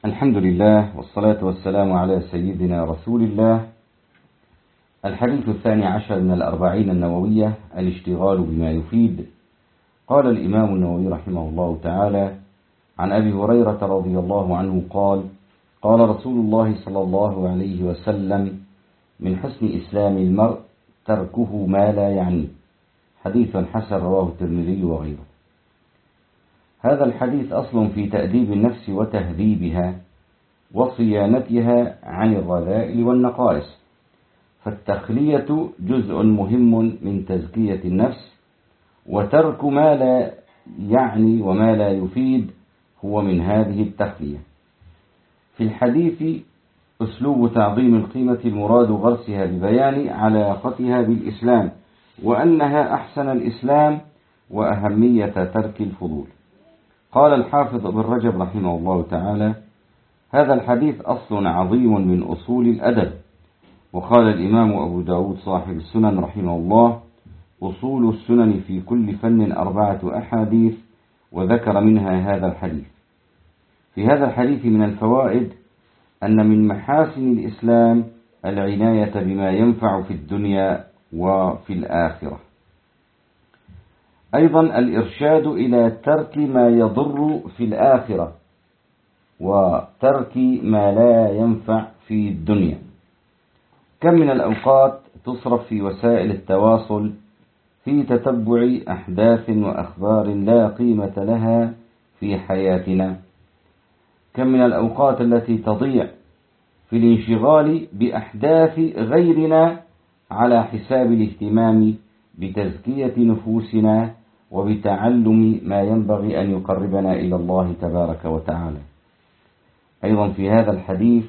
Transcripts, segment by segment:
الحمد لله والصلاة والسلام على سيدنا رسول الله. الحديث 12 من الأربعين النووية: الاشتغال بما يفيد. قال الإمام النووي رحمه الله تعالى عن أبي هريرة رضي الله عنه قال: قال رسول الله صلى الله عليه وسلم: من حسن إسلام المرء تركه ما لا يعنيه. حديث حسن رواه الترمذي وغيره. هذا الحديث أصل في تأديب النفس وتهذيبها وصيانتها عن الرذائل والنقائص، فالتخلية جزء مهم من تزكية النفس، وترك ما لا يعني وما لا يفيد هو من هذه التخلية. في الحديث أسلوب تعظيم القيمة المراد غرسها ببيان علاقتها بالإسلام، وأنها أحسن الإسلام وأهمية ترك الفضول. قال الحافظ ابن رجب رحمه الله تعالى: هذا الحديث أصل عظيم من أصول الأدب. وقال الإمام أبو داود صاحب السنن رحمه الله: أصول السنن في كل فن 4 أحاديث، وذكر منها هذا الحديث. في هذا الحديث من الفوائد أن من محاسن الإسلام العناية بما ينفع في الدنيا وفي الآخرة. أيضا الإرشاد إلى ترك ما يضر في الآخرة وترك ما لا ينفع في الدنيا. كم من الأوقات تصرف في وسائل التواصل في تتبع أحداث وأخبار لا قيمة لها في حياتنا. كم من الأوقات التي تضيع في الانشغال بأحداث غيرنا على حساب الاهتمام بتزكية نفوسنا وبتعلم ما ينبغي أن يقربنا إلى الله تبارك وتعالى. أيضا في هذا الحديث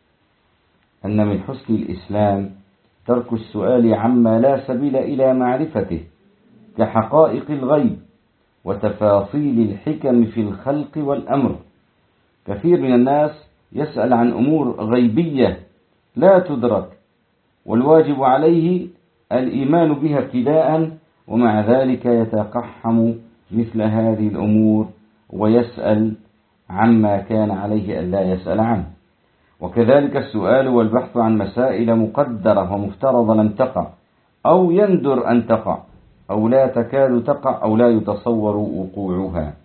أن من حسن الإسلام ترك السؤال عما لا سبيل إلى معرفته، كحقائق الغيب وتفاصيل الحكم في الخلق والأمر. كثير من الناس يسأل عن أمور غيبية لا تدرك، والواجب عليه الإيمان بها ابتداء، ومع ذلك يتقحم مثل هذه الأمور ويسأل عما كان عليه أن لا يسأل عنه. وكذلك السؤال والبحث عن مسائل مقدرة ومفترضة لم تقع، أو يندر أن تقع، أو لا تكاد تقع، أو لا يتصور وقوعها.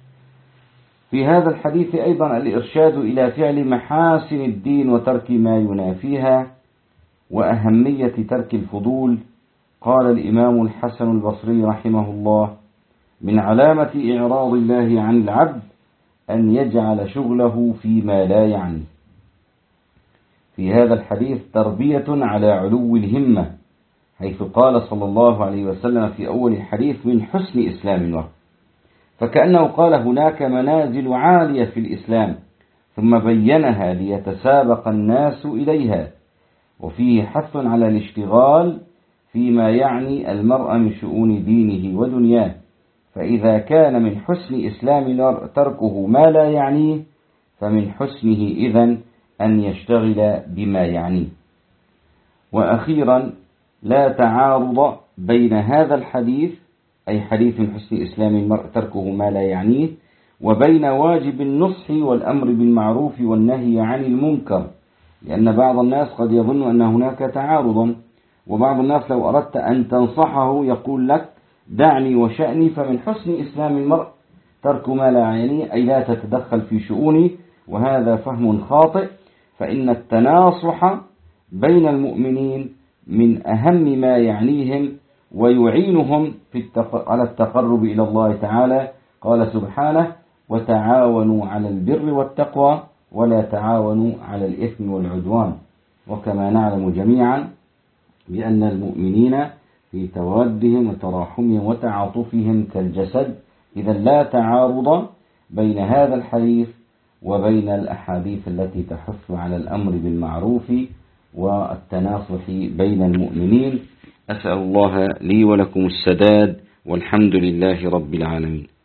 في هذا الحديث أيضا الإرشاد إلى فعل محاسن الدين وترك ما ينافيها، وأهمية ترك الفضول. قال الإمام الحسن البصري رحمه الله: من علامة إعراض الله عن العبد أن يجعل شغله فيما لا يعني. في هذا الحديث تربية على علو الهمة، حيث قال صلى الله عليه وسلم في أول الحديث: من حسن إسلام المرء، فكأنه قال هناك منازل عالية في الإسلام، ثم بينها ليتسابق الناس إليها. وفيه حث على الاشتغال فيما يعني المرء من شؤون دينه ودنياه، فإذا كان من حسن إسلام المرء تركه ما لا يعنيه، فمن حسنه إذن أن يشتغل بما يعنيه. وأخيرا لا تعارض بين هذا الحديث، أي حديث من حسن إسلام المرء تركه ما لا يعنيه، وبين واجب النصح والأمر بالمعروف والنهي عن المنكر، لأن بعض الناس قد يظن أن هناك تعارضا، وبعض الناس لو أردت أن تنصحه يقول لك: دعني وشأني. فمن حسن إسلام المرء ترك ما لا يعنيه، أي لا تتدخل في شؤوني، وهذا فهم خاطئ. فإن التناصح بين المؤمنين من أهم ما يعنيهم ويعينهم على التقرب إلى الله تعالى. قال سبحانه: وتعاونوا على البر والتقوى ولا تعاونوا على الإثم والعدوان. وكما نعلم جميعا بأن المؤمنين في توادهم وتراحمهم وتعاطفهم كالجسد، إذا لا تعارض بين هذا الحديث وبين الأحاديث التي تحث على الأمر بالمعروف والتناصح بين المؤمنين. أسأل الله لي ولكم السداد، والحمد لله رب العالمين.